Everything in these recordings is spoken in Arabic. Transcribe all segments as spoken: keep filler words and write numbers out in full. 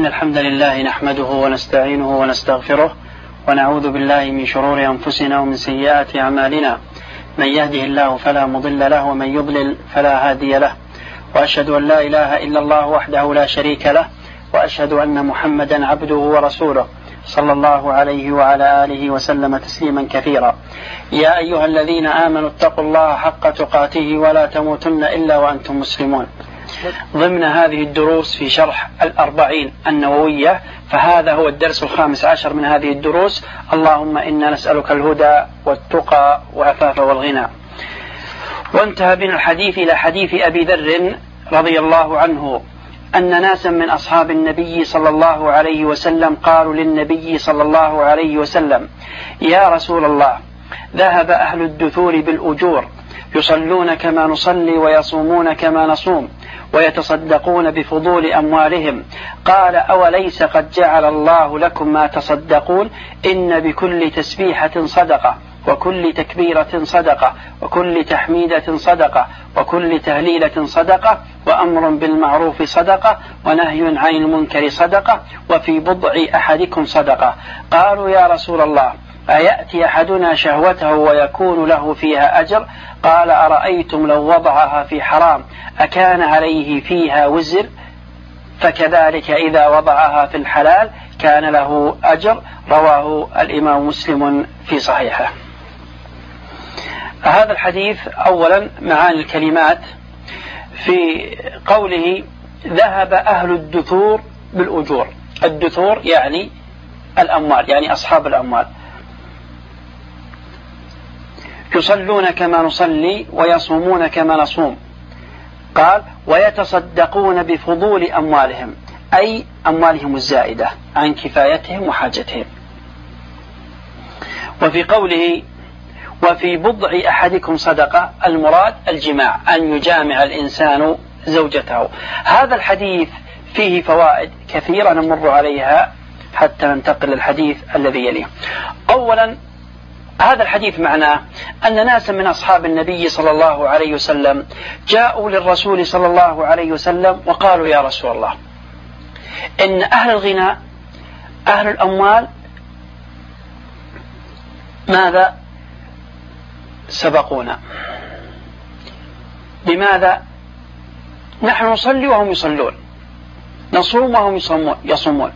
إن الحمد لله نحمده ونستعينه ونستغفره ونعوذ بالله من شرور أنفسنا ومن سيئات أعمالنا. من يهده الله فلا مضل له ومن يضلل فلا هادي له، وأشهد أن لا إله إلا الله وحده لا شريك له، وأشهد أن محمدا عبده ورسوله صلى الله عليه وعلى آله وسلم تسليما كثيرا. يا أيها الذين آمنوا اتقوا الله حق تقاته ولا تموتن إلا وأنتم مسلمون. ضمن هذه الدروس في شرح الأربعين النووية، فهذا هو الدرس الخامس عشر من هذه الدروس. اللهم إنا نسألك الهدى والتقى والعفاف والغنى. وانتهى بنا الحديث إلى حديث أبي ذر رضي الله عنه أن ناسا من أصحاب النبي صلى الله عليه وسلم قالوا للنبي صلى الله عليه وسلم: يا رسول الله، ذهب أهل الدثور بالأجور، يصلون كما نصلي ويصومون كما نصوم ويتصدقون بفضول أموالهم. قال: أوليس قد جعل الله لكم ما تصدقون؟ إن بكل تسبيحة صدقة، وكل تكبيرة صدقة، وكل تحميدة صدقة، وكل تهليلة صدقة، وأمر بالمعروف صدقة، ونهي عن المنكر صدقة، وفي بضع أحدكم صدقة. قالوا: يا رسول الله، أيأتي أحدنا شهوته ويكون له فيها أجر؟ قال: أرأيتم لو وضعها في حرام أكان عليه فيها وزر؟ فكذلك إذا وضعها في الحلال كان له أجر. رواه الإمام مسلم في صحيحه. هذا الحديث أولا معاني الكلمات في قوله ذهب أهل الدثور بالأجور. الدثور يعني الأموال، يعني أصحاب الأموال. يصلون كما نصلي ويصومون كما نصوم. قال: ويتصدقون بفضول أموالهم، أي أموالهم الزائدة عن كفايتهم وحاجتهم. وفي قوله وفي بضع أحدكم صدقة، المراد الجماع، أن يجامع الإنسان زوجته. هذا الحديث فيه فوائد كثيرة نمر عليها حتى ننتقل للحديث الذي يليه. أولا، هذا الحديث معناه أن ناسا من أصحاب النبي صلى الله عليه وسلم جاءوا للرسول صلى الله عليه وسلم وقالوا: يا رسول الله، إن أهل الغنى أهل الأموال ماذا سبقونا؟ لماذا نحن نصلي وهم يصلون، نصوم وهم يصومون،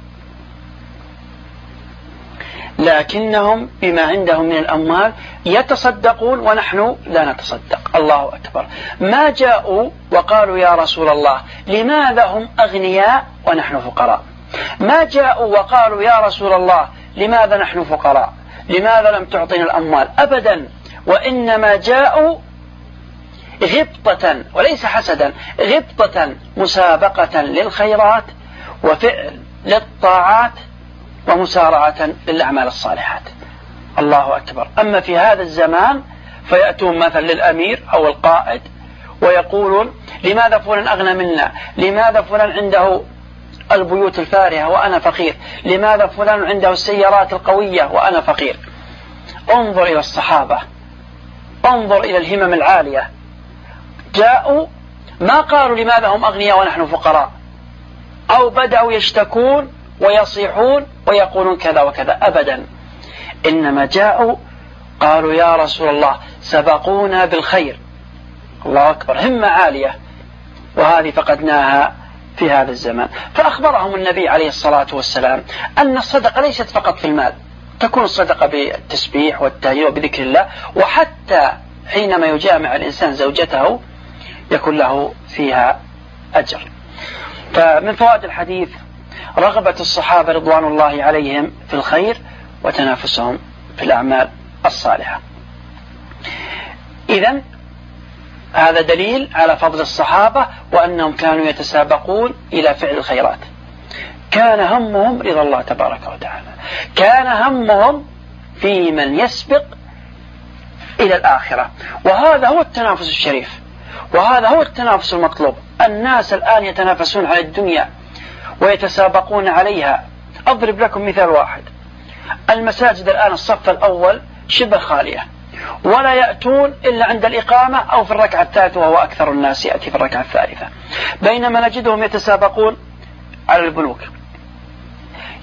لكنهم بما عندهم من الأموال يتصدقون ونحن لا نتصدق؟ الله أكبر. ما جاءوا وقالوا: يا رسول الله، لماذا هم أغنياء ونحن فقراء؟ ما جاءوا وقالوا: يا رسول الله، لماذا نحن فقراء؟ لماذا لم تعطينا الأموال؟ أبدا، وإنما جاءوا غبطة وليس حسدا، غبطة مسابقة للخيرات وفعل للطاعات ومسارعة للأعمال الصالحات. الله أكبر. أما في هذا الزمان فيأتون مثلا للأمير أو القائد ويقولون: لماذا فلان أغنى منا؟ لماذا فلان عنده البيوت الفارهة وأنا فقير؟ لماذا فلان عنده السيارات القوية وأنا فقير؟ انظر إلى الصحابة، انظر إلى الهمم العالية. جاءوا ما قالوا لماذا هم أغنياء ونحن فقراء، أو بدأوا يشتكون ويصيحون ويقولون كذا وكذا، أبدا. إنما جاءوا قالوا: يا رسول الله، سبقونا بالخير. الله أكبر، همة عالية، وهذه فقدناها في هذا الزمان. فأخبرهم النبي عليه الصلاة والسلام أن الصدقة ليست فقط في المال، تكون الصدقة بالتسبيح والتهليل وبذكر الله، وحتى حينما يجامع الإنسان زوجته يكون له فيها أجر. فمن فوائد الحديث رغبة الصحابة رضوان الله عليهم في الخير وتنافسهم في الأعمال الصالحة. إذن هذا دليل على فضل الصحابة وأنهم كانوا يتسابقون إلى فعل الخيرات. كان همهم رضا الله تبارك وتعالى، كان همهم في من يسبق إلى الآخرة. وهذا هو التنافس الشريف، وهذا هو التنافس المطلوب. الناس الآن يتنافسون على الدنيا ويتسابقون عليها. أضرب لكم مثال واحد: المساجد الآن الصف الأول شبه خالية، ولا يأتون إلا عند الإقامة أو في الركعة الثالثة، وهو أكثر الناس يأتي في الركعة الثالثة، بينما نجدهم يتسابقون على البنوك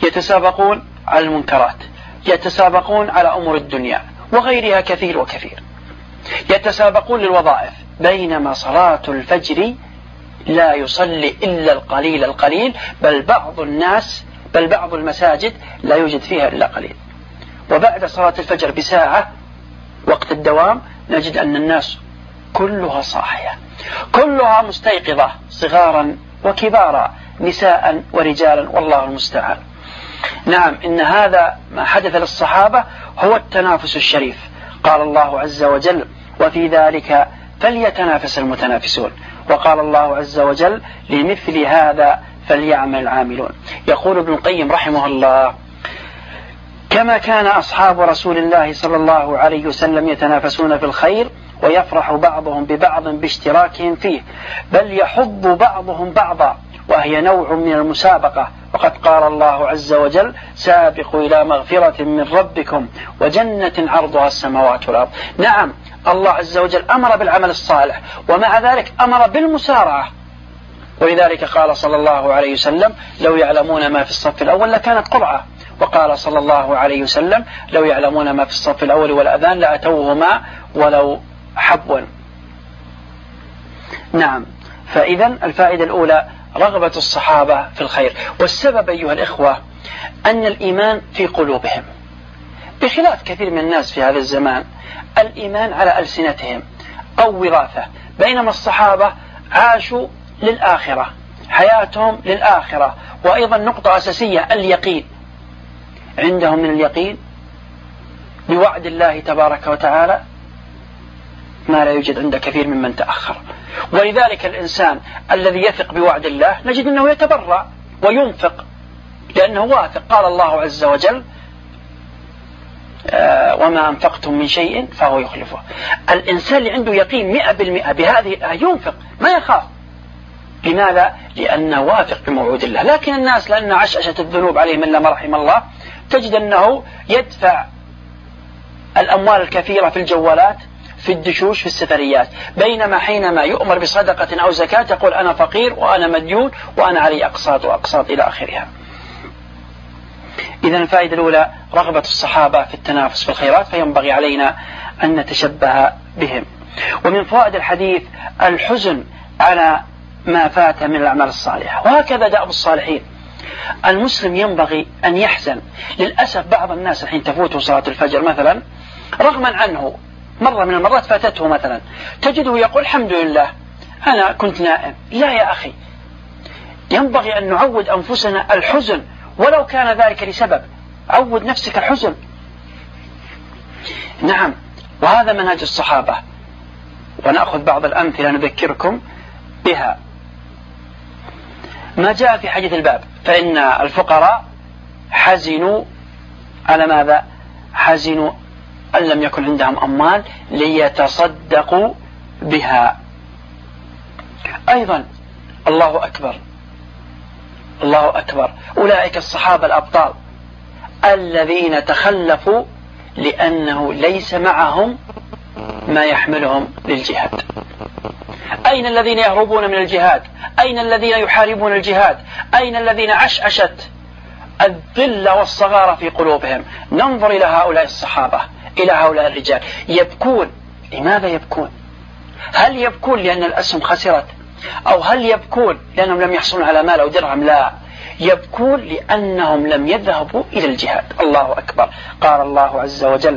يتسابقون على المنكرات، يتسابقون على أمور الدنيا وغيرها كثير وكثير، يتسابقون للوظائف، بينما صلاة الفجر لا يصلي إلا القليل القليل، بل بعض الناس بل بعض المساجد لا يوجد فيها إلا قليل. وبعد صلاة الفجر بساعة وقت الدوام نجد أن الناس كلها صاحية، كلها مستيقظة، صغارا وكبارا، نساء ورجالا، والله المستعان. نعم، إن هذا ما حدث للصحابة هو التنافس الشريف. قال الله عز وجل: وفي ذلك فليتنافس المتنافسون. وقال الله عز وجل: لمثل هذا فليعمل العاملون. يقول ابن القيم رحمه الله: كما كان أصحاب رسول الله صلى الله عليه وسلم يتنافسون في الخير ويفرح بعضهم ببعض باشتراكهم فيه، بل يحض بعضهم بعضا، وهي نوع من المسابقة. وقد قال الله عز وجل: سابقوا إلى مغفرة من ربكم وجنة عرضها السماوات والأرض. نعم، الله عز وجل أمر بالعمل الصالح، ومع ذلك أمر بالمسارعة. ولذلك قال صلى الله عليه وسلم: لو يعلمون ما في الصف الأول لكانت قرعة. وقال صلى الله عليه وسلم: لو يعلمون ما في الصف الأول والأذان لأتوهما ولو حبوا. نعم، فإذا الفائدة الأولى رغبة الصحابة في الخير. والسبب أيها الإخوة أن الإيمان في قلوبهم، بخلاف كثير من الناس في هذا الزمان الإيمان على ألسنتهم أو وراثة، بينما الصحابة عاشوا للآخرة، حياتهم للآخرة. وأيضا نقطة أساسية اليقين، عندهم من اليقين بوعد الله تبارك وتعالى ما لا يوجد عند كثير ممن تأخر. ولذلك الإنسان الذي يثق بوعد الله نجد أنه يتبرع وينفق لأنه واثق. قال الله عز وجل: آه وما أنفقتم من شيء فهو يخلفه. الإنسان اللي عنده يقين مئة بالمئة بهذه الآية ينفق، ما يخاف. لماذا؟ لأنه واثق بموعود الله. لكن الناس لأن عشعشة الذنوب عليهم إلا ما رحم الله، تجد أنه يدفع الأموال الكثيرة في الجوالات، في الدشوش، في السفريات، بينما حينما يؤمر بصدقة أو زكاة يقول: أنا فقير وأنا مديون وأنا علي أقساط وأقساط إلى آخرها. إذن الفائدة الأولى رغبة الصحابة في التنافس في الخيرات، فينبغي علينا أن نتشبه بهم. ومن فوائد الحديث الحزن على ما فات من الأعمال الصالحة، وهكذا دأب الصالحين. المسلم ينبغي أن يحزن. للأسف بعض الناس الحين تفوته صلاة الفجر مثلا رغما عنه، مرة من المرات فاتته مثلا، تجده يقول: الحمد لله أنا كنت نائم. لا يا أخي، ينبغي أن نعود أنفسنا الحزن ولو كان ذلك لسبب. عود نفسك الحزن. نعم، وهذا منهج الصحابة. ونأخذ بعض الأمثلة نذكركم بها. ما جاء في حديث الباب: فإن الفقراء حزنوا على ماذا؟ حزنوا أن لم يكن عندهم أموال ليتصدقوا بها. أيضا الله أكبر، الله أكبر، أولئك الصحابة الأبطال الذين تخلفوا لأنه ليس معهم ما يحملهم للجهاد. أين الذين يهربون من الجهاد؟ أين الذين يحاربون الجهاد؟ أين الذين عشعشت الذل والصغار في قلوبهم؟ ننظر إلى هؤلاء الصحابة، إلى هؤلاء الرجال يبكون. لماذا يبكون؟ هل يبكون لأن الأسهم خسرت؟ أو هل يبكون لأنهم لم يحصلوا على مال أو درهم؟ لا، يبكون لأنهم لم يذهبوا إلى الجهاد. الله أكبر. قال الله عز وجل: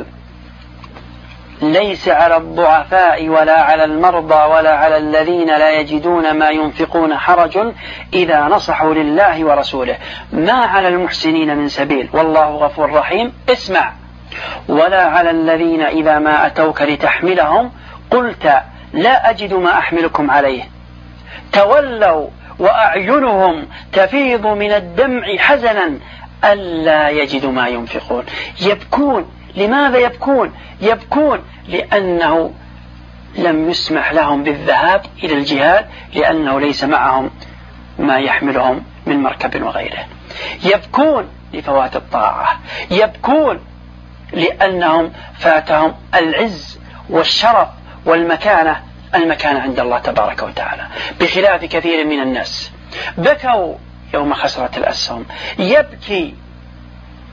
ليس على الضعفاء ولا على المرضى ولا على الذين لا يجدون ما ينفقون حرج إذا نصحوا لله ورسوله ما على المحسنين من سبيل والله غفور رحيم. اسمع: ولا على الذين إذا ما أتوك لتحملهم قلت لا أجد ما أحملكم عليه تولوا وأعينهم تفيض من الدمع حزنا ألا يجدوا ما ينفقون. يبكون. لماذا يبكون؟ يبكون لأنه لم يسمح لهم بالذهاب إلى الجهاد، لأنه ليس معهم ما يحملهم من مركب وغيره. يبكون لفوات الطاعة. يبكون لأنهم فاتهم العز والشرف والمكانة، المكانة عند الله تبارك وتعالى، بخلاف كثير من الناس. بكوا يوم خسرت الأسهم، يبكي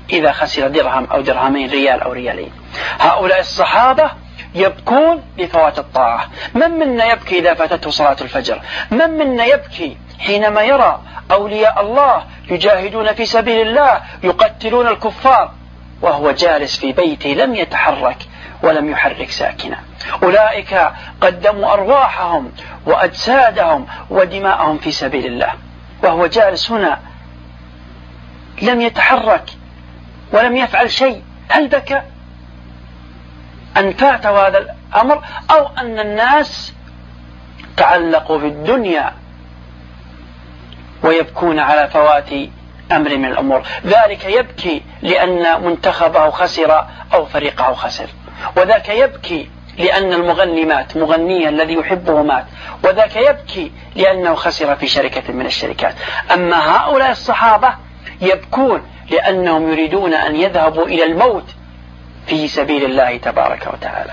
إذا خسر درهم أو درهمين، ريال أو ريالين. هؤلاء الصحابة يبكون لفوات الطاعة. من منا يبكي إذا فاتته صلاة الفجر؟ من منا يبكي حينما يرى أولياء الله يجاهدون في سبيل الله يقتلون الكفار وهو جالس في بيته لم يتحرك ولم يحرك ساكنا؟ أولئك قدموا أرواحهم وأجسادهم ودماءهم في سبيل الله وهو جالس هنا لم يتحرك ولم يفعل شيء. هل بكى أن فات هذا الأمر أو أن الناس تعلقوا بالدنيا ويبكون على فوات أمر من الأمور؟ ذلك يبكي لأن منتخبه خسر أو فريقه خسر، وذاك يبكي لأن المغني مات، مغنيا الذي يحبه مات، وذاك يبكي لأنه خسر في شركة من الشركات. أما هؤلاء الصحابة يبكون لأنهم يريدون أن يذهبوا إلى الموت في سبيل الله تبارك وتعالى.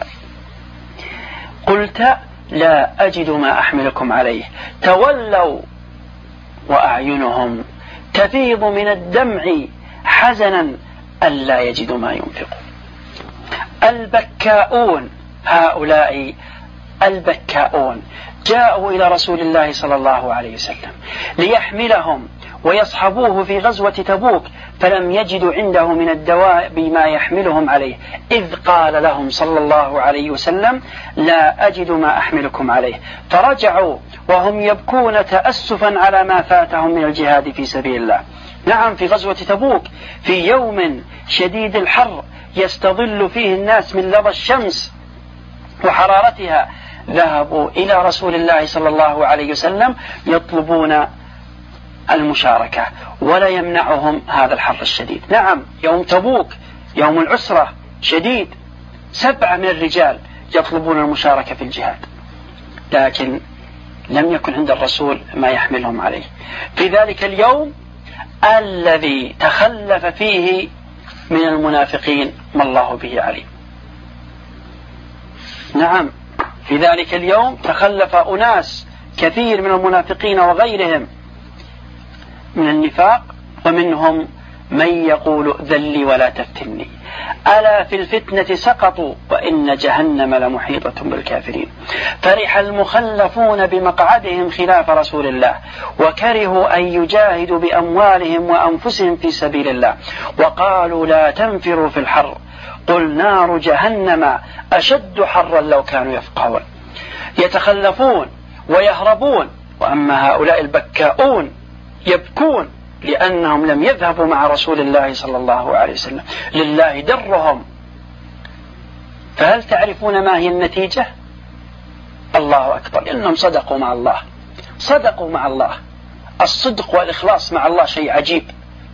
قلت لا أجد ما أحملكم عليه، تولوا وأعينهم تفيض من الدمع حزنا ألا يجدوا ما ينفقون. البكاؤون، هؤلاء البكاؤون جاءوا إلى رسول الله صلى الله عليه وسلم ليحملهم ويصحبوه في غزوة تبوك، فلم يجدوا عنده من الدواء بما يحملهم عليه، إذ قال لهم صلى الله عليه وسلم لا أجد ما أحملكم عليه، فرجعوا وهم يبكون تأسفا على ما فاتهم من الجهاد في سبيل الله. نعم، في غزوة تبوك في يوم شديد الحر يستظل فيه الناس من لظى الشمس وحرارتها، ذهبوا إلى رسول الله صلى الله عليه وسلم يطلبون المشاركة ولا يمنعهم هذا الحر الشديد. نعم، يوم تبوك يوم العسرة شديد، سبعة من الرجال يطلبون المشاركة في الجهاد، لكن لم يكن عند الرسول ما يحملهم عليه. في ذلك اليوم الذي تخلف فيه من المنافقين ما الله به عليم. نعم، في ذلك اليوم تخلف أناس كثير من المنافقين وغيرهم من النفاق، ومنهم من يقول ذلي ولا تفتني، ألا في الفتنة سقطوا وإن جهنم لمحيطة بالكافرين. فرح المخلفون بمقعدهم خلاف رسول الله وكرهوا أن يجاهدوا بأموالهم وأنفسهم في سبيل الله، وقالوا لا تنفروا في الحر قل نار جهنم أشد حرا لو كانوا يفقهون. يتخلفون ويهربون. وأما هؤلاء البكاؤون يبكون لأنهم لم يذهبوا مع رسول الله صلى الله عليه وسلم، لله درهم. فهل تعرفون ما هي النتيجة؟ الله أكبر، إنهم صدقوا مع الله، صدقوا مع الله. الصدق والإخلاص مع الله شيء عجيب.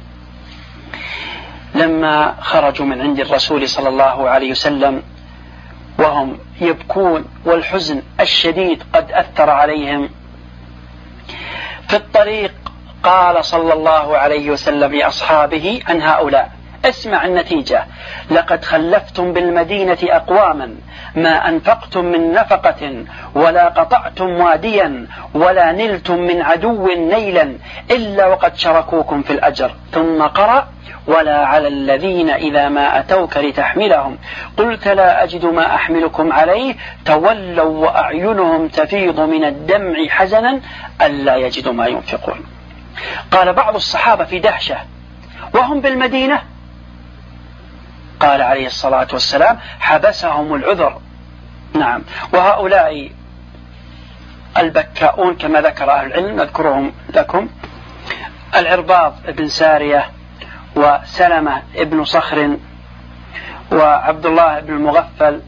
لما خرجوا من عند الرسول صلى الله عليه وسلم وهم يبكون والحزن الشديد قد أثر عليهم، في الطريق قال صلى الله عليه وسلم لأصحابه عن هؤلاء: اسمع النتيجة، لقد خلفتم بالمدينة أقواما ما أنفقتم من نفقة ولا قطعتم واديا ولا نلتم من عدو نيلا إلا وقد شركوكم في الأجر. ثم قرأ: ولا على الذين إذا ما أتوك لتحملهم قلت لا أجد ما أحملكم عليه تولوا وأعينهم تفيض من الدمع حزنا ألا يجدوا ما ينفقون. قال بعض الصحابة في دهشة وهم بالمدينة، قال عليه الصلاة والسلام: حبسهم العذر. نعم، وهؤلاء البكاؤون كما ذكر أهل العلم نذكرهم لكم: العرباض بن سارية وسلمة بن صخر وعبد الله بن المغفل،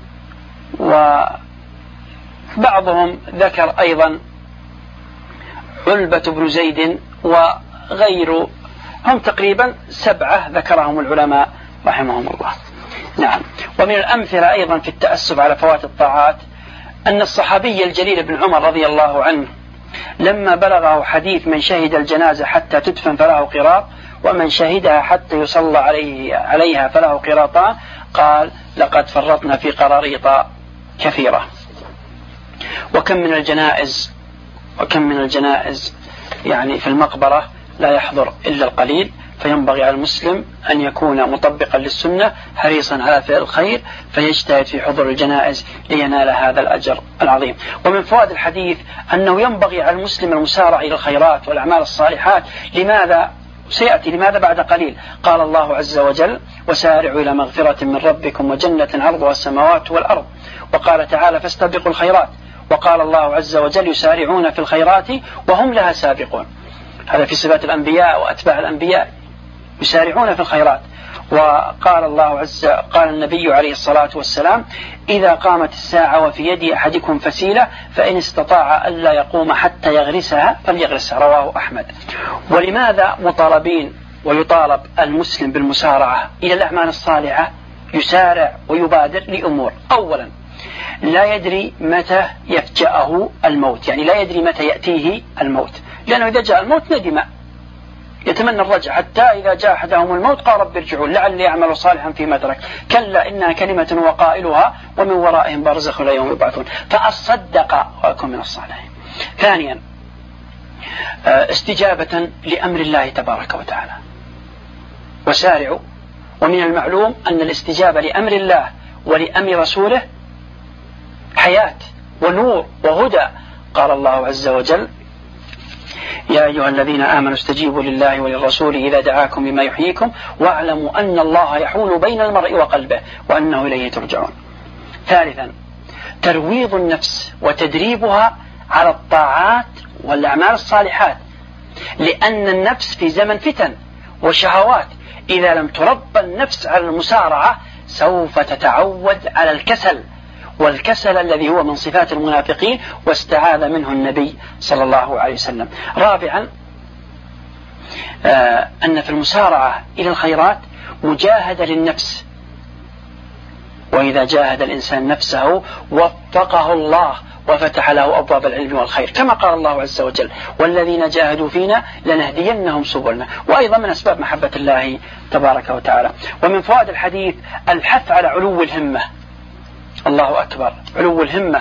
وبعضهم ذكر أيضا علبة بن زيد وغير، هم تقريبا سبعة ذكرهم العلماء رحمهم الله. نعم، ومن الأمثلة أيضا في التأسف على فوات الطاعات أن الصحابي الجليل بن عمر رضي الله عنه لما بلغه حديث من شهد الجنازة حتى تدفن فله قراط ومن شهدها حتى يصلى عليه عليها فله قراطان، قال: لقد فرطنا في قراريط كثيرة. وكم من الجنائز وكم من الجنائز يعني في المقبرة لا يحضر إلا القليل، فينبغي على المسلم أن يكون مطبقا للسنة حريصا على فعل الخير، فيجتهد في حضور الجنائز لينال هذا الأجر العظيم. ومن فوائد الحديث أنه ينبغي على المسلم المسارعة إلى الخيرات والأعمال الصالحات. لماذا؟ سيأتي لماذا بعد قليل. قال الله عز وجل: وسارعوا إلى مغفرة من ربكم وجنة عرضها السماوات والأرض. وقال تعالى: فاستبقوا الخيرات. وقال الله عز وجل: يسارعون في الخيرات وهم لها سابقون. هذا في صفات الأنبياء وأتباع الأنبياء، يسارعون في الخيرات. وقال الله عز قال النبي عليه الصلاة والسلام: إذا قامت الساعة وفي يد أحدكم فسيلة فإن استطاع ألا يقوم حتى يغرسها فليغرسها. رواه أحمد. ولماذا مطالبين ويطالب المسلم بالمسارعة إلى الأعمال الصالحة؟ يسارع ويبادر لأمور. أولا، لا يدري متى يفجأه الموت، يعني لا يدري متى يأتيه الموت، لأنه إذا جاء الموت ندم يتمنى الرجع، حتى إذا جاء أحدهم الموت قال: رب ارجعون لعلي يعمل صالحا فيما ترك، كلا إنها كلمة وقائلها ومن ورائهم برزخ إلى يوم يبعثون، فأصدق وأكون من الصالحين. ثانيا، استجابة لأمر الله تبارك وتعالى. وسارعوا. ومن المعلوم أن الاستجابة لأمر الله ولأمر رسوله حياة ونور وهدى. قال الله عز وجل: يا أيها الذين آمنوا استجيبوا لله وللرسول إذا دعاكم لما يحييكم واعلموا أن الله يحول بين المرء وقلبه وأنه إليه ترجعون. ثالثا، ترويض النفس وتدريبها على الطاعات والأعمال الصالحات، لأن النفس في زمن فتن وشهوات، إذا لم تربى النفس على المسارعة سوف تتعود على الكسل، والكسل الذي هو من صفات المنافقين واستعاذ منه النبي صلى الله عليه وسلم. رابعا، آه أن في المسارعة إلى الخيرات مجاهدة للنفس، وإذا جاهد الإنسان نفسه وفقه الله وفتح له أبواب العلم والخير، كما قال الله عز وجل: والذين جاهدوا فينا لنهدينهم سبلنا. وأيضا من أسباب محبة الله تبارك وتعالى. ومن فوائد الحديث الحث على علو الهمة. الله أكبر، علو الهمة،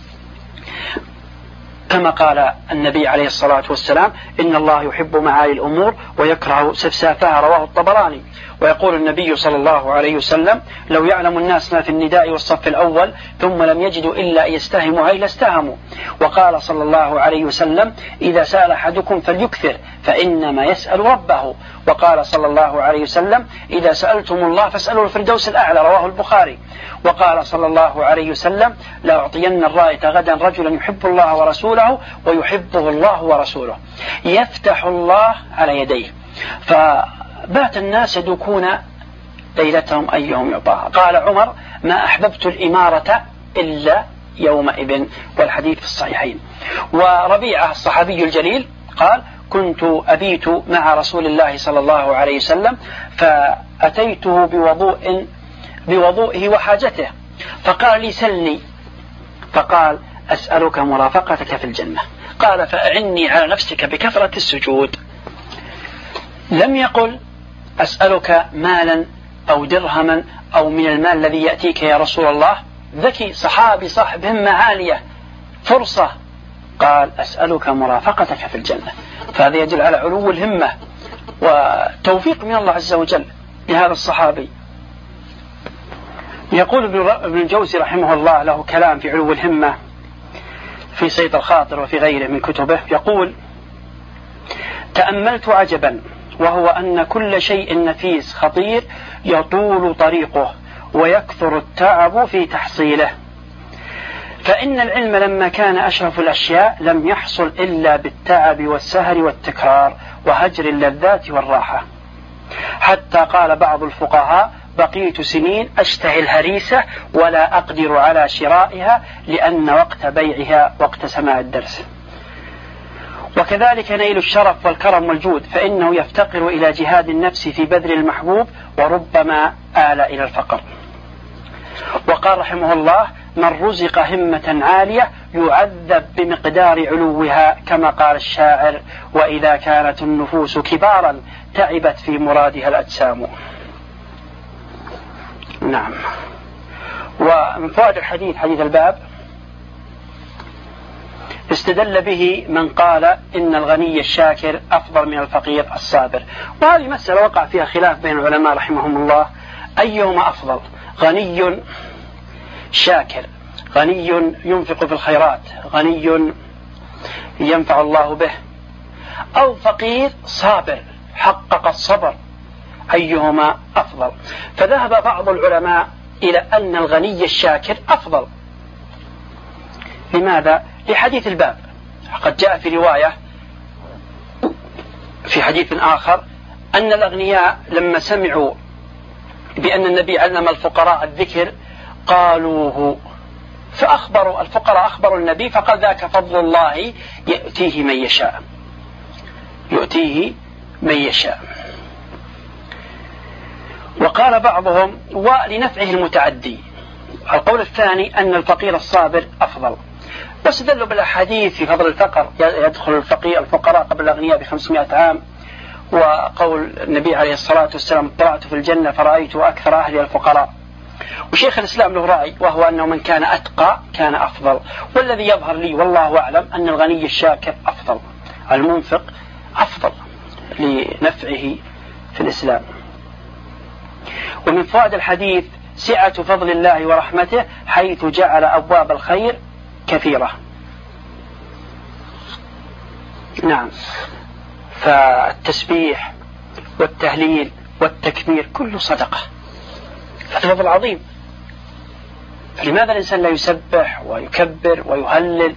كما قال النبي عليه الصلاة والسلام: إن الله يحب معالي الأمور ويكره سفسافها. رواه الطبراني. ويقول النبي صلى الله عليه وسلم: لو يعلم الناس ما في النداء والصف الأول ثم لم يجدوا إلا أن يستهموا هي لاستهموا. وقال صلى الله عليه وسلم: إذا سأل أحدكم فليكثر فإنما يسأل ربه. وقال صلى الله عليه وسلم: إذا سألتم الله فاسألوا الفردوس الأعلى. رواه البخاري. وقال صلى الله عليه وسلم: لأعطين الراية غدا رجلا يحب الله ورسوله ويحبه الله ورسوله، يفتح الله على يديه. فبات الناس يدوكون ليلتهم أيهم يعطاها. قال عمر: ما أحببت الإمارة إلا يومئذ، والحديث في الصحيحين. وربيعة الصحابي الجليل قال: كنت أبيت مع رسول الله صلى الله عليه وسلم فأتيته بوضوء بوضوئه وحاجته، فقال لي: سلني. فقال: أسألك مرافقتك في الجنة. قال: فأعني على نفسك بكثرة السجود. لم يقل: أسألك مالا أو درهما أو من المال الذي يأتيك يا رسول الله. ذكي، صحابي صاحب همة عالية، فرصة. قال: أسألك مرافقتك في الجنة. فهذا يدل على علو الهمة وتوفيق من الله عز وجل لهذا الصحابي. يقول ابن الجوزي رحمه الله له كلام في علو الهمة في صيد الخاطر وفي غيره من كتبه. يقول: تأملت عجبا، وهو أن كل شيء نفيس خطير يطول طريقه ويكثر التعب في تحصيله، فإن العلم لما كان أشرف الأشياء لم يحصل إلا بالتعب والسهر والتكرار وهجر اللذات والراحة، حتى قال بعض الفقهاء: بقيت سنين أشتهي الهريسة ولا أقدر على شرائها لأن وقت بيعها وقت سماع الدرس. وكذلك نيل الشرف والكرم والجود، فإنه يفتقر إلى جهاد النفس في بذل المحبوب وربما آل إلى الفقر. وقال رحمه الله: من رزق همة عالية يعذب بمقدار علوها، كما قال الشاعر: وإذا كانت النفوس كبارا تعبت في مرادها الأجسام. نعم. ومن فوائد الحديث، حديث الباب، استدل به من قال إن الغني الشاكر أفضل من الفقير الصابر. وهذه مسألة وقع فيها خلاف بين العلماء رحمهم الله، أيهما أفضل، غني شاكر، غني ينفق في الخيرات، غني ينفع الله به، أو فقير صابر حقق الصبر، أيهما أفضل؟ فذهب بعض العلماء إلى أن الغني الشاكر أفضل. لماذا؟ لحديث الباب. قد جاء في رواية في حديث آخر أن الأغنياء لما سمعوا بأن النبي علم الفقراء الذكر قالوه، فأخبروا الفقراء أخبروا النبي فقال ذاك فضل الله يؤتيه من يشاء، يؤتيه من يشاء. وقال بعضهم ولنفعه المتعدي. القول الثاني أن الفقير الصابر أفضل، واستدلوا بالأحاديث في فضل الفقر، يدخل الفقير الفقراء قبل الأغنياء بخمسمائة عام، وقول النبي عليه الصلاة والسلام اطلعت في الجنة فرأيت أكثر أهل الفقراء. وشيخ الإسلام له رأي، وهو أنه من كان أتقى كان أفضل، والذي يظهر لي والله أعلم أن الغني الشاكر أفضل، المنفق أفضل لنفعه في الإسلام. ومن فوائد الحديث سعة فضل الله ورحمته حيث جعل أبواب الخير كثيرة. نعم، فالتسبيح والتهليل والتكبير كله صدقة، هذا فضل عظيم. فلماذا الإنسان لا يسبح ويكبر ويهلل؟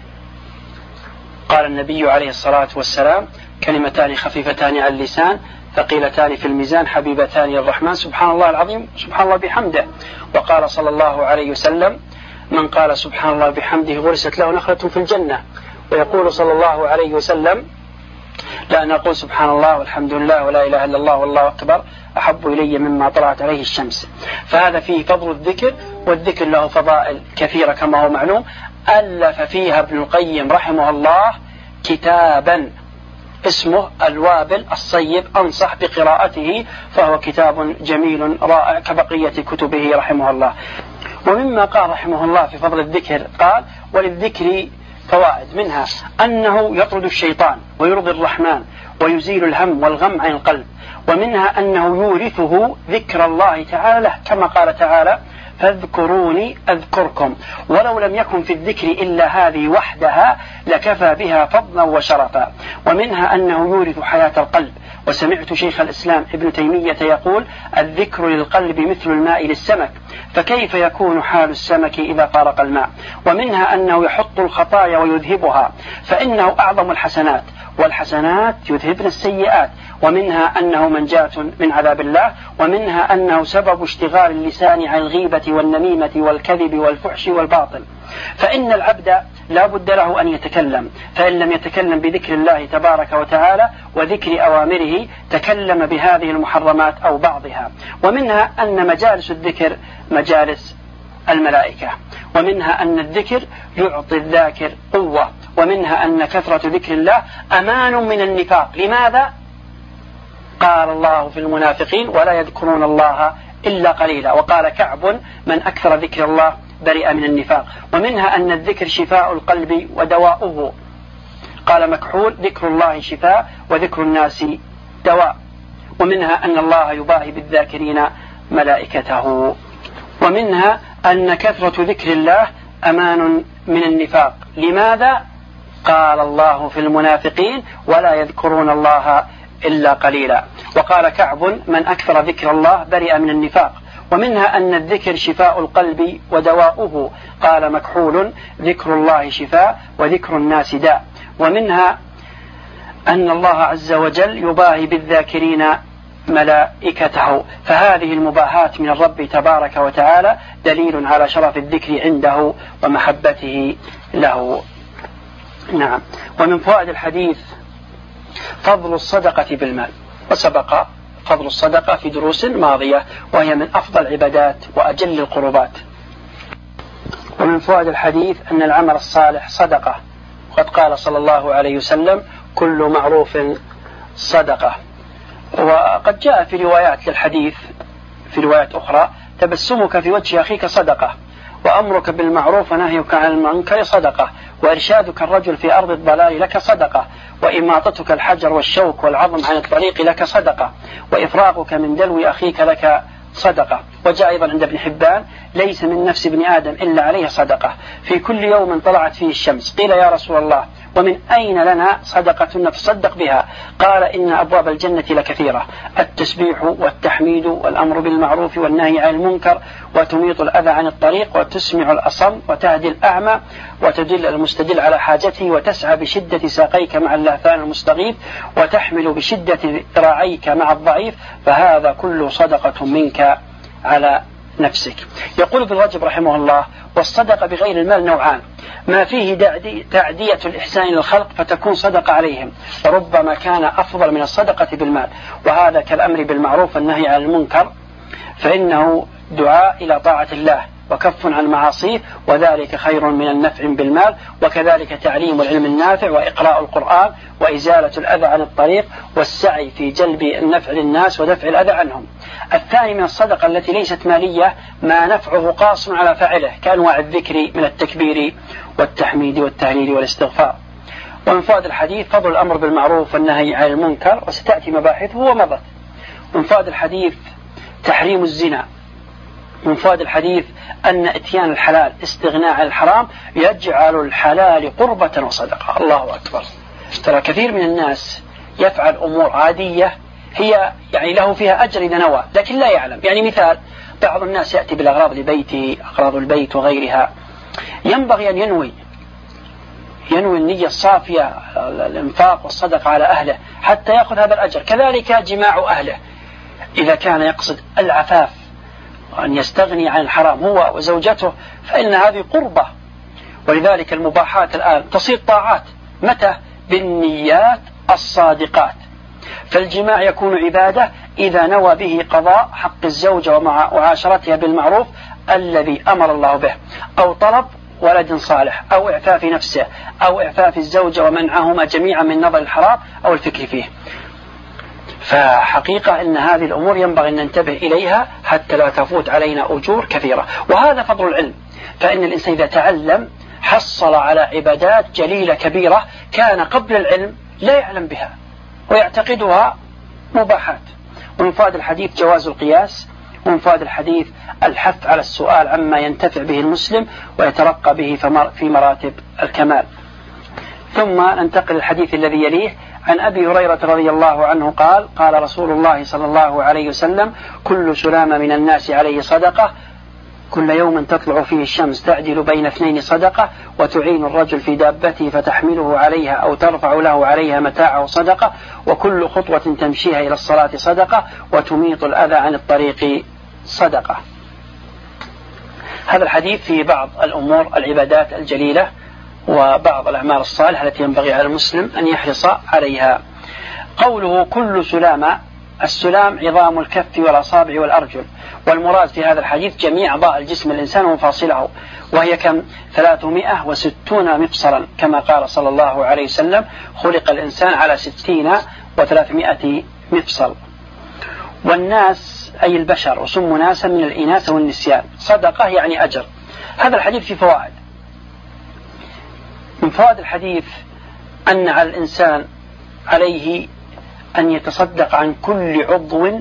قال النبي عليه الصلاة والسلام كلمتان خفيفتان على اللسان ثقيلتان في الميزان حبيبتان للرحمن سبحان الله العظيم سبحان الله بحمده. وقال صلى الله عليه وسلم من قال سبحان الله بحمده غرست له نخلة في الجنة. ويقول صلى الله عليه وسلم لا نقول سبحان الله والحمد لله ولا إله إلا الله والله أكبر أحب إلي مما طلعت عليه الشمس. فهذا فيه فضل الذكر، والذكر له فضائل كثيرة كما هو معلوم. ألف فيها ابن القيم رحمه الله كتابا اسمه الوابل الصيب، أنصح بقراءته، فهو كتاب جميل رائع كبقية كتبه رحمه الله. ومما قال رحمه الله في فضل الذكر قال وللذكر فوائد، منها أنه يطرد الشيطان ويرضي الرحمن ويزيل الهم والغم عن القلب، ومنها أنه يورثه ذكر الله تعالى له كما قال تعالى فاذكروني أذكركم، ولو لم يكن في الذكر إلا هذه وحدها لكفى بها فضلا وشرفا. ومنها أنه يورث حياة القلب، وسمعت شيخ الإسلام ابن تيمية يقول الذكر للقلب مثل الماء للسمك، فكيف يكون حال السمك إذا فارق الماء. ومنها أنه يحط الخطايا ويذهبها، فإنه أعظم الحسنات، والحسنات يذهبن السيئات. ومنها أنه منجاة من عذاب الله. ومنها أنه سبب اشتغال اللسان عن الغيبة والنميمة والكذب والفحش والباطل. فإن العبد لا بد له أن يتكلم، فإن لم يتكلم بذكر الله تبارك وتعالى وذكر أوامره تكلم بهذه المحرمات أو بعضها. ومنها أن مجالس الذكر مجالس الملائكة. ومنها أن الذكر يعطي الذاكر قوة. ومنها أن كثرة ذكر الله أمان من النفاق. لماذا؟ قال الله في المنافقين ولا يذكرون الله إلا قليلا. وقال كعب من أكثر ذكر الله برئ من النفاق. ومنها أن الذكر شفاء القلب ودواؤه. قال مكحول ذكر الله شفاء وذكر الناس دواء. ومنها أن الله يباهي بالذاكرين ملائكته. ومنها أن كثرة ذكر الله أمان من النفاق. لماذا؟ قال الله في المنافقين ولا يذكرون الله إلا قليلا. وقال كعب من أكثر ذكر الله برئ من النفاق. ومنها أن الذكر شفاء القلب ودواؤه. قال مكحول ذكر الله شفاء وذكر الناس داء. ومنها أن الله عز وجل يباهي بالذاكرين ملائكته. فهذه المباهات من الرب تبارك وتعالى دليل على شرف الذكر عنده ومحبته له. نعم. ومن فوائد الحديث فضل الصدقة بالمال، وسبق فضل الصدقة في دروس ماضية، وهي من أفضل العبادات وأجل القربات. ومن فوائد الحديث أن العمل الصالح صدقة، وقد قال صلى الله عليه وسلم كل معروف صدقة. وقد جاء في روايات للحديث في روايات أخرى تبسمك في وجه أخيك صدقة. وأمرك بالمعروف ونهيك عن المنكر صدقة، وإرشادك الرجل في أرض الضلال لك صدقة، وإماطتك الحجر والشوك والعظم عن الطريق لك صدقة، وإفراغك من دلو أخيك لك صدقة. وجاء أيضا عند ابن حبان: ليس من نفس ابن آدم إلا عليه صدقة في كل يوم طلعت فيه الشمس. قيل: يا رسول الله، ومن أين لنا صدقة نتصدق بها؟ قال: إن أبواب الجنة لكثيرة: التسبيح والتحميد والأمر بالمعروف والنهي عن المنكر، وتميط الأذى عن الطريق، وتسمع الأصم، وتهدي الأعمى، وتدل المستدل على حاجته، وتسعى بشدة ساقيك مع اللهفان المستغيث، وتحمل بشدة ذراعيك مع الضعيف، فهذا كله صدقة منك على نفسك. يقول ابن رجب رحمه الله: والصدقة بغير المال نوعان: ما فيه تعدية الإحسان للخلق فتكون صدقة عليهم، وربما كان أفضل من الصدقة بالمال، وهذا كالأمر بالمعروف والنهي عن المنكر، فإنه دعاء إلى طاعة الله وكف عن معاصيه، وذلك خير من النفع بالمال. وكذلك تعليم العلم النافع، وإقراء القرآن، وإزالة الأذى عن الطريق، والسعي في جلب النفع للناس ودفع الأذى عنهم. الثاني من الصدقة التي ليست مالية ما نفعه قاص على فاعله، كأنواع الذكر من التكبير والتحميد والتهليل والاستغفار. ومن فوائد الحديث فضل الأمر بالمعروف والنهي عن المنكر، وستأتي مباحثه ومضت. من فوائد الحديث تحريم الزنا. من فوائد الحديث أن إتيان الحلال استغناء عن الحرام يجعل الحلال قربة وصدقة. الله أكبر. ترى كثير من الناس يفعل أمور عادية هي يعني له فيها أجر إذا نوى، لكن لا يعلم. يعني مثال: بعض الناس يأتي بالأغراض لبيته، أغراض البيت وغيرها، ينبغي أن ينوي ينوي النية الصافية، الإنفاق والصدقة على أهله حتى يأخذ هذا الأجر. كذلك جماع أهله إذا كان يقصد العفاف وأن يستغني عن الحرام هو وزوجته، فإن هذه قربة. ولذلك المباحات الآن تصير طاعات. متى؟ بالنيات الصادقات. فالجماع يكون عبادة إذا نوى به قضاء حق الزوجة ومعاشرتها بالمعروف الذي أمر الله به، أو طلب ولد صالح، أو إعفاف نفسه، أو إعفاف الزوجة ومنعهما جميعا من نظر الحرام أو الفكر فيه. فحقيقة أن هذه الأمور ينبغي أن ننتبه إليها حتى لا تفوت علينا أجور كثيرة. وهذا فضل العلم، فإن الإنسان إذا تعلم حصل على عبادات جليلة كبيرة كان قبل العلم لا يعلم بها ويعتقدها مباحات. ومن فوائد الحديث جواز القياس. ومن فوائد الحديث الحث على السؤال عما ينتفع به المسلم ويترقى به في مراتب الكمال. ثم ننتقل الحديث الذي يليه عن أبي هريرة رضي الله عنه قال: قال رسول الله صلى الله عليه وسلم: كل سلامة من الناس عليه صدقة، كل يوم تطلع فيه الشمس تعدل بين اثنين صدقة، وتعين الرجل في دابته فتحمله عليها أو ترفع له عليها متاعه صدقة، وكل خطوة تمشيها إلى الصلاة صدقة، وتميط الأذى عن الطريق صدقة. هذا الحديث فيه بعض الأمور العبادات الجليلة وبعض الأعمال الصالحة التي ينبغي على المسلم أن يحرص عليها. قوله كل سلامة، السلام عظام الكف والأصابع والأرجل، والمراد في هذا الحديث جميع أعضاء الجسم الإنسان ومفاصله، وهي كم؟ ثلاثمائة وستون مفصلا، كما قال صلى الله عليه وسلم: خلق الإنسان على ستين وثلاثمائة مفصل. والناس أي البشر، وسموا ناسا من الإناث والنسيان. صدقة يعني أجر. هذا الحديث في فوائد. من فوائد الحديث أن على الإنسان عليه أن يتصدق عن كل عضو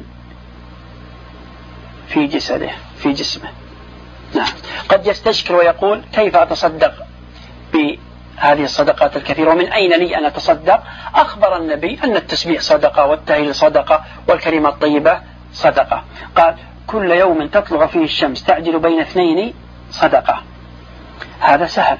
في جسده في جسمه. نعم. قد يستشكر ويقول: كيف أتصدق بهذه الصدقات الكثيرة، ومن أين لي أن أتصدق؟ أخبر النبي أن التسبيح صدقة، والتهليل صدقة، والكلمة الطيبة صدقة. قال: كل يوم تطلع فيه الشمس تعدل بين اثنين صدقة. هذا سهل.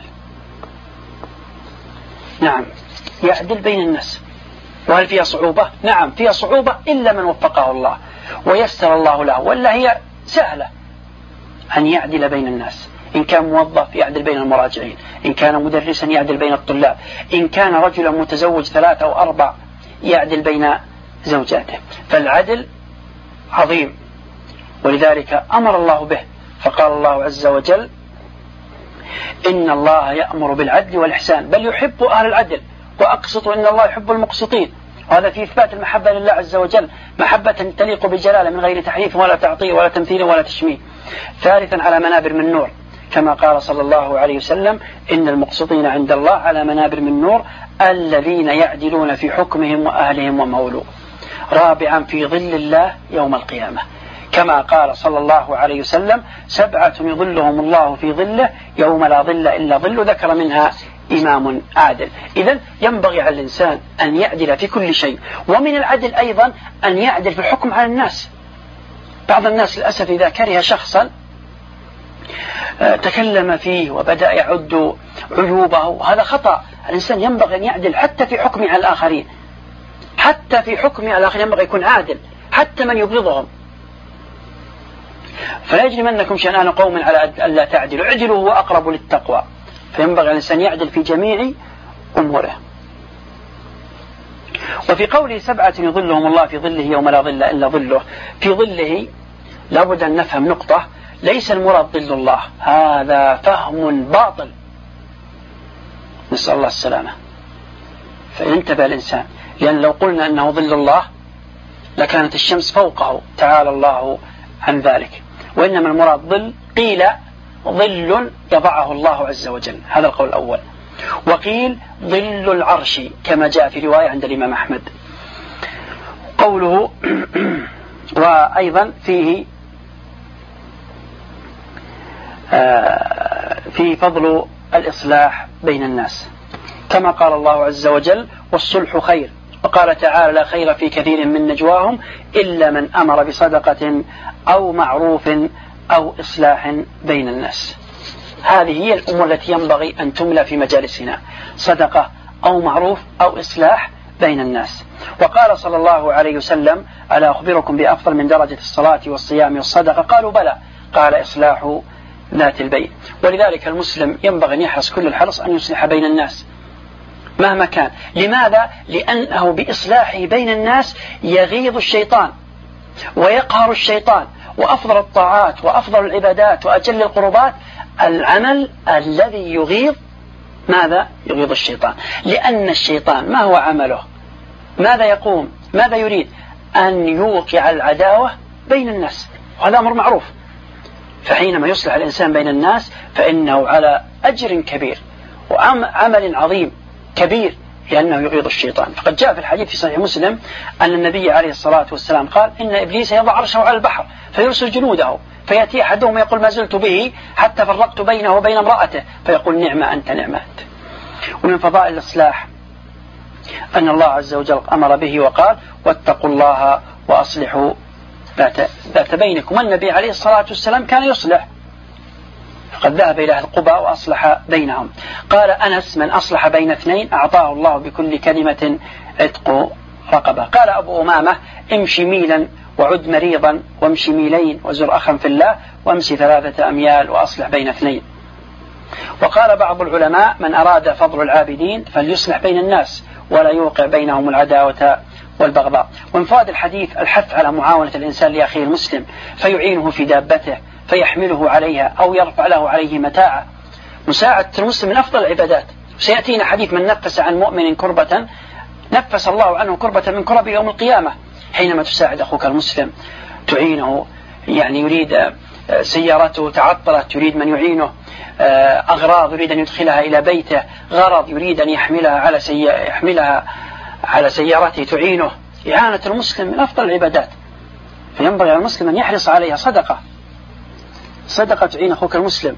نعم، يعدل بين الناس. وهل فيها صعوبة؟ نعم فيها صعوبة، إلا من وفقه الله ويسر الله له، ولا هي سهلة أن يعدل بين الناس. إن كان موظف يعدل بين المراجعين، إن كان مدرسا يعدل بين الطلاب، إن كان رجلا متزوج ثلاثة أو أربع يعدل بين زوجاته. فالعدل عظيم، ولذلك أمر الله به. فقال الله عز وجل: إن الله يأمر بالعدل والإحسان، بل يحب أهل العدل، وأقسطوا إن الله يحب المقسطين. وهذا في إثبات المحبة لله عز وجل، محبة تليق بجلاله من غير تحريف ولا تعطيل ولا تمثيل ولا تشميه. ثالثا على منابر من نور، كما قال صلى الله عليه وسلم: إن المقسطين عند الله على منابر من نور الذين يعدلون في حكمهم وأهلهم ومولوا. رابعا: في ظل الله يوم القيامة، كما قال صلى الله عليه وسلم: سبعة يظلهم الله في ظله يوم لا ظل إلا ظله، ذكر منها إمام عادل. إذن ينبغي على الإنسان أن يعدل في كل شيء، ومن العدل أيضا أن يعدل في الحكم على الناس. بعض الناس للأسف إذا كره شخصا تكلم فيه وبدأ يعد عيوبه، هذا خطأ. الإنسان ينبغي أن يعدل حتى في حكمه على الآخرين، حتى في حكمه على الآخرين ينبغي يكون عادل، حتى من يبغضهم. فلا يجرمنكم شنآن قوم على ألا تعدلوا، اعدلوا هو أقرب للتقوى. فينبغي الإنسان يعدل في جميع أموره. وفي قوله: سبعة يظلهم الله في ظله يوم لا ظل إلا ظله، في ظله لابد أن نفهم نقطة: ليس المراد ظل الله، هذا فهم باطل، نسأل الله السلامة. فينتبه الإنسان، لأن لو قلنا أنه ظل الله لكانت الشمس فوقه، تعالى الله عن ذلك. وإنما المراد ظل، قيل ظل يضعه الله عز وجل، هذا القول الأول. وقيل ظل العرش كما جاء في رواية عند الإمام أحمد. قوله وأيضا فيه فيه فضل الإصلاح بين الناس، كما قال الله عز وجل: والصلح خير. وقال تعالى: لا خير في كثير من نجواهم إلا من أمر بصدقة أو معروف أو إصلاح بين الناس. هذه هي الأمور التي ينبغي أن تملى في مجالسنا: صدقة أو معروف أو إصلاح بين الناس. وقال صلى الله عليه وسلم: ألا أخبركم بأفضل من درجة الصلاة والصيام والصدقة؟ قالوا: بلى. قال: إصلاح ذات البين. ولذلك المسلم ينبغي أن يحرص كل الحرص أن يصلح بين الناس مهما كان. لماذا؟ لأنه بإصلاحه بين الناس يغيظ الشيطان ويقهر الشيطان. وأفضل الطاعات وأفضل العبادات وأجل القربات العمل الذي يغيظ ماذا؟ يغيظ الشيطان. لأن الشيطان ما هو عمله؟ ماذا يقوم؟ ماذا يريد؟ أن يوقع العداوة بين الناس، وهذا أمر معروف. فحينما يصلح الإنسان بين الناس فإنه على أجر كبير وعمل عظيم كبير، لأنه يغيظ الشيطان. فقد جاء في الحديث في صحيح مسلم أن النبي عليه الصلاة والسلام قال: إن إبليس يضع عرشه على البحر فيرسل جنوده، فيأتي أحدهم يقول: ما زلت به حتى فرقت بينه وبين امرأته، فيقول: نعمة أنت نعمة أنت. ومن فضائل الإصلاح أن الله عز وجل أمر به وقال: واتقوا الله وأصلحوا ذات بينكم. والنبي عليه الصلاة والسلام كان يصلح، فقد ذهب إلى القبى وأصلح بينهم. قال أنس: من أصلح بين اثنين أعطاه الله بكل كلمة عتق رقبة. قال أبو أمامة: امشي ميلا وعد مريضا، وامشي ميلين وزر أخا في الله، وامشي ثلاثة أميال وأصلح بين اثنين. وقال بعض العلماء: من أراد فضل العابدين فليصلح بين الناس ولا يوقع بينهم العداوة والبغضاء. ومن فوائد الحديث الحث على معاونة الإنسان لأخيه المسلم، فيعينه في دابته فيحمله عليها أو يرفع له عليه متاعه. مساعدة المسلم من أفضل العبادات. سيأتينا حديث: من نفس عن مؤمن كربة نفس الله عنه كربة من كرب يوم القيامة. حينما تساعد أخوك المسلم، تعينه، يعني يريد سيارته تعطلت يريد من يعينه، أغراض يريد أن يدخلها إلى بيته، غرض يريد أن يحملها على سي... يحملها على سيارته تعينه. إعانة المسلم من أفضل العبادات، فينبغي على المسلم أن يحرص عليها. صدقة صدقة تعين أخوك المسلم.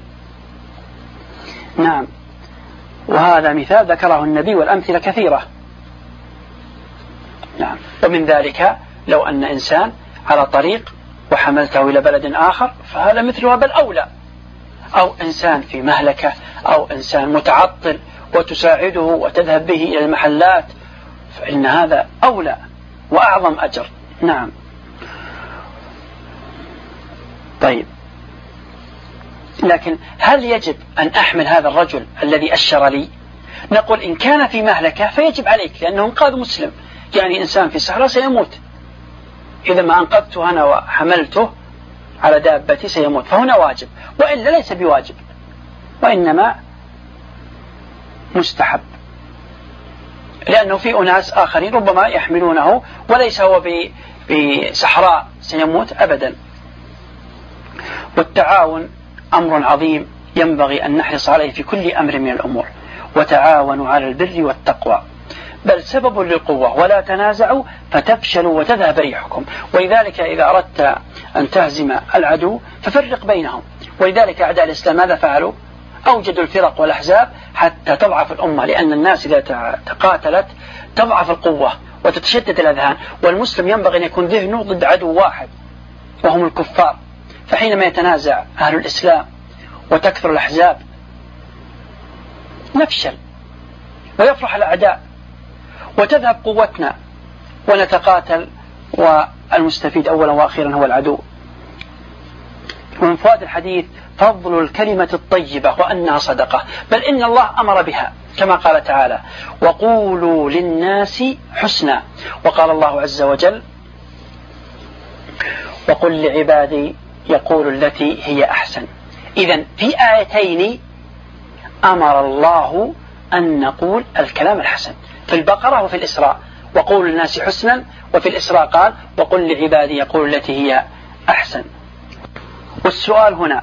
نعم، وهذا مثال ذكره النبي والأمثلة كثيرة. نعم. ومن ذلك لو أن إنسان على طريق وحملته إلى بلد آخر فهذا مثله بل أولى، أو إنسان في مهلكة، أو إنسان متعطل وتساعده وتذهب به إلى المحلات، فإن هذا أولى وأعظم أجر. نعم. طيب، لكن هل يجب أن أحمل هذا الرجل الذي أشر لي؟ نقول إن كان في مهلكة فيجب عليك، لأنه انقاذ مسلم. يعني إنسان في الصحراء سيموت، إذا ما أنقذته أنا وحملته على دابتي سيموت، فهنا واجب، وإلا ليس بواجب، وإنما مستحب، لأنه في أناس آخرين ربما يحملونه وليس هو بصحراء سيموت أبدا. والتعاون أمر عظيم ينبغي أن نحرص عليه في كل أمر من الأمور. وتعاونوا على البر والتقوى بل سبب للقوة ولا تنازعوا فتفشلوا وتذهب ريحكم. ولذلك إذا أردت أن تهزم العدو ففرق بينهم. ولذلك أعداء الإسلام ماذا فعلوا؟ أوجدوا الفرق والأحزاب حتى تضعف الأمة، لأن الناس إذا تقاتلت تضعف القوة وتتشتت الأذهان. والمسلم ينبغي أن يكون ذهنه ضد عدو واحد وهم الكفار، فحينما يتنازع أهل الإسلام وتكثر الأحزاب نفشل ويفرح الأعداء وتذهب قوتنا ونتقاتل، والمستفيد أولا وأخيرا هو العدو. ومن فوائد الحديث فضل الكلمة الطيبة وأنها صدقة، بل إن الله أمر بها كما قال تعالى وقولوا للناس حسنا. وقال الله عز وجل وقل لعبادي يقول التي هي أحسن. إذن في آيتين أمر الله أن نقول الكلام الحسن، في البقرة وفي الإسراء وقول للناس حسنا، وفي الإسراء قال وقل لعبادي يقول التي هي أحسن. والسؤال هنا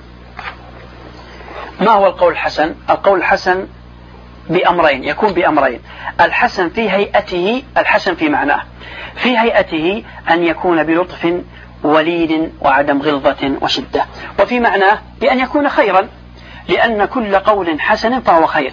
ما هو القول الحسن؟ القول الحسن بأمرين، يكون بأمرين: الحسن في هيئته، الحسن في معناه. في هيئته أن يكون بلطف ولين وعدم غلظة وشدة، وفي معناه بأن يكون خيرا، لأن كل قول حسن فهو خير،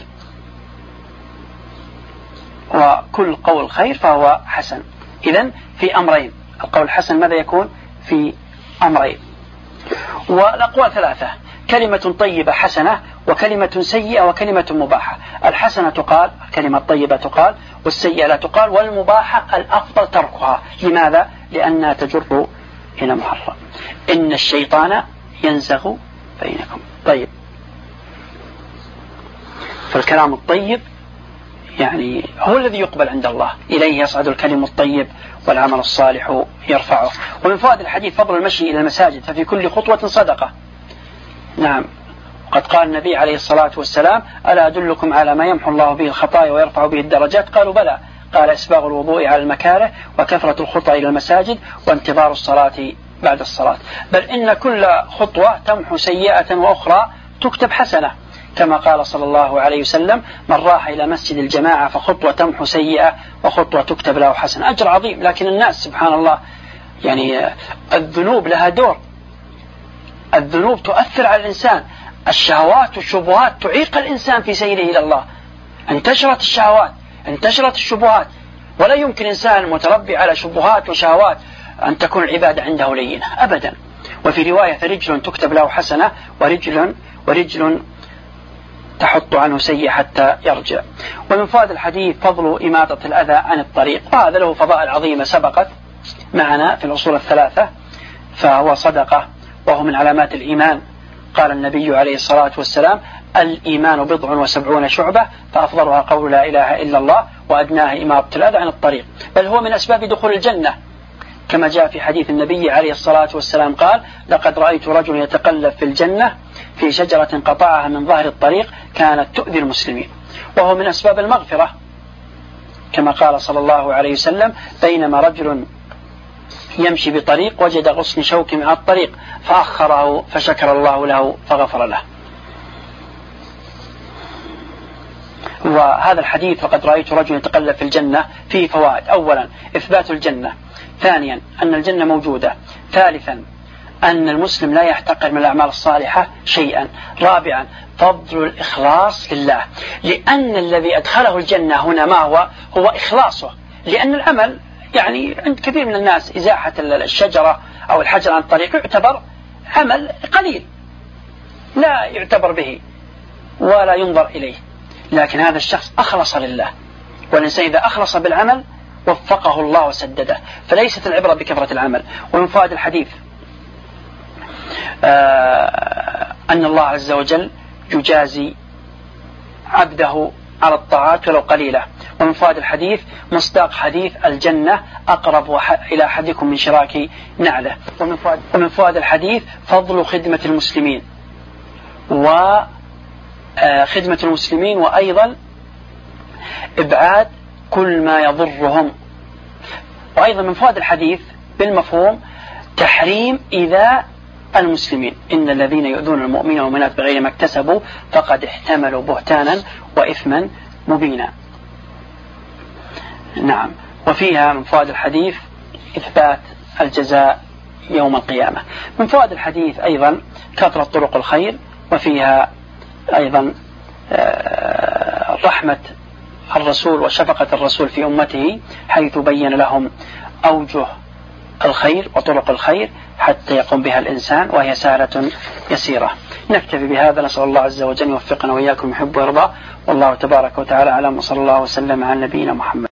وكل قول خير فهو حسن. إذن في أمرين، القول الحسن ماذا يكون؟ في أمرين. والأقوال ثلاثة: كلمة طيبة حسنة، وكلمة سيئة، وكلمة مباحة. الحسنة تقال، الكلمة الطيبة تقال، والسيئة لا تقال، والمباحة الأفضل تركها. لماذا؟ لأنها تجر إلى محرم. إن الشيطان ينزغ بينكم. طيب، فالكلام الطيب يعني هو الذي يقبل عند الله، إليه يصعد الكلم الطيب والعمل الصالح يرفعه. ومن فوائد الحديث فضل المشي إلى المساجد، ففي كل خطوة صدقة. نعم، قد قال النبي عليه الصلاة والسلام: ألا أدلكم على ما يمحو الله به الخطايا ويرفع به الدرجات؟ قالوا بلى. قال: إسباغ الوضوء على المكاره، وكثرة الخطى إلى المساجد، وانتظار الصلاة بعد الصلاة. بل إن كل خطوة تمحو سيئة وأخرى تكتب حسنة، كما قال صلى الله عليه وسلم: من راح إلى مسجد الجماعة فخطوة تمحو سيئة وخطوة تكتب له حسنة. أجر عظيم. لكن الناس سبحان الله يعني الذنوب لها دور، الذنوب تؤثر على الإنسان، الشهوات والشبهات تعيق الإنسان في سيره إلى الله. انتشرت الشهوات، انتشرت الشبهات، ولا يمكن إنسان متربي على شبهات وشهوات أن تكون العبادة عنده لينة أبدا. وفي رواية: فرجل تكتب له حسنة، ورجل ورجل تحط عنه سيئة حتى يرجع. ومن فوائد الحديث فضل إماطة الأذى عن الطريق، وهذا له فضائل عظيمة سبقت معنا في الأصول الثلاثة، فهو صدقة وهو من علامات الإيمان. قال النبي عليه الصلاة والسلام: الإيمان بضع وسبعون شعبة، فأفضلها قول لا إله إلا الله، وأدناها إماطة الأذى عن الطريق. بل هو من أسباب دخول الجنة، كما جاء في حديث النبي عليه الصلاة والسلام قال: لقد رأيت رجل يتقلب في الجنة في شجرة قطعها من ظهر الطريق كانت تؤذي المسلمين. وهو من أسباب المغفرة، كما قال صلى الله عليه وسلم: بينما رجل يمشي بطريق وجد غصن شوك من الطريق فأخره فشكر الله له فغفر له. وهذا الحديث لقد رأيت رجل يتقلب في الجنة فيه فوائد: أولا إثبات الجنة، ثانيا أن الجنة موجودة، ثالثا أن المسلم لا يحتقر من الأعمال الصالحة شيئا، رابعا فضل الإخلاص لله، لأن الذي أدخله الجنة هنا ما هو هو إخلاصه. لأن العمل يعني عند كثير من الناس إزاحة الشجرة أو الحجر عن الطريق يعتبر عمل قليل لا يعتبر به ولا ينظر إليه، لكن هذا الشخص أخلص لله. والإنسان إذا أخلص بالعمل وفقه الله وسدده، فليست العبرة بكثرة العمل. ومن فوائد الحديث آه أن الله عز وجل يجازي عبده على الطاعات ولو قليلة. ومن فوائد الحديث مصداق حديث: الجنة أقرب إلى أحدكم من شراك نعله. ومن فوائد الحديث فضل خدمة المسلمين وخدمة المسلمين وأيضا إبعاد كل ما يضرهم. وأيضا من فوائد الحديث بالمفهوم تحريم إذا المسلمين. إن الذين يؤذون المؤمنين والمؤمنات بغير ما اكتسبوا فقد احتملوا بهتانا وإثما مبينا. نعم. وفيها من فوائد الحديث إثبات الجزاء يوم القيامة. من فوائد الحديث أيضا كثرة طرق الخير، وفيها أيضا رحمة الرسول وشفقة الرسول في أمته، حيث بين لهم أوجه الخير وطرق الخير حتى يقوم بها الإنسان، وهي سهلة يسيرة. نكتفي بهذا، نسأل الله عز وجل يوفقنا وإياكم يحب ويرضى، والله تبارك وتعالى أعلم، وصلى الله وسلم على نبينا محمد.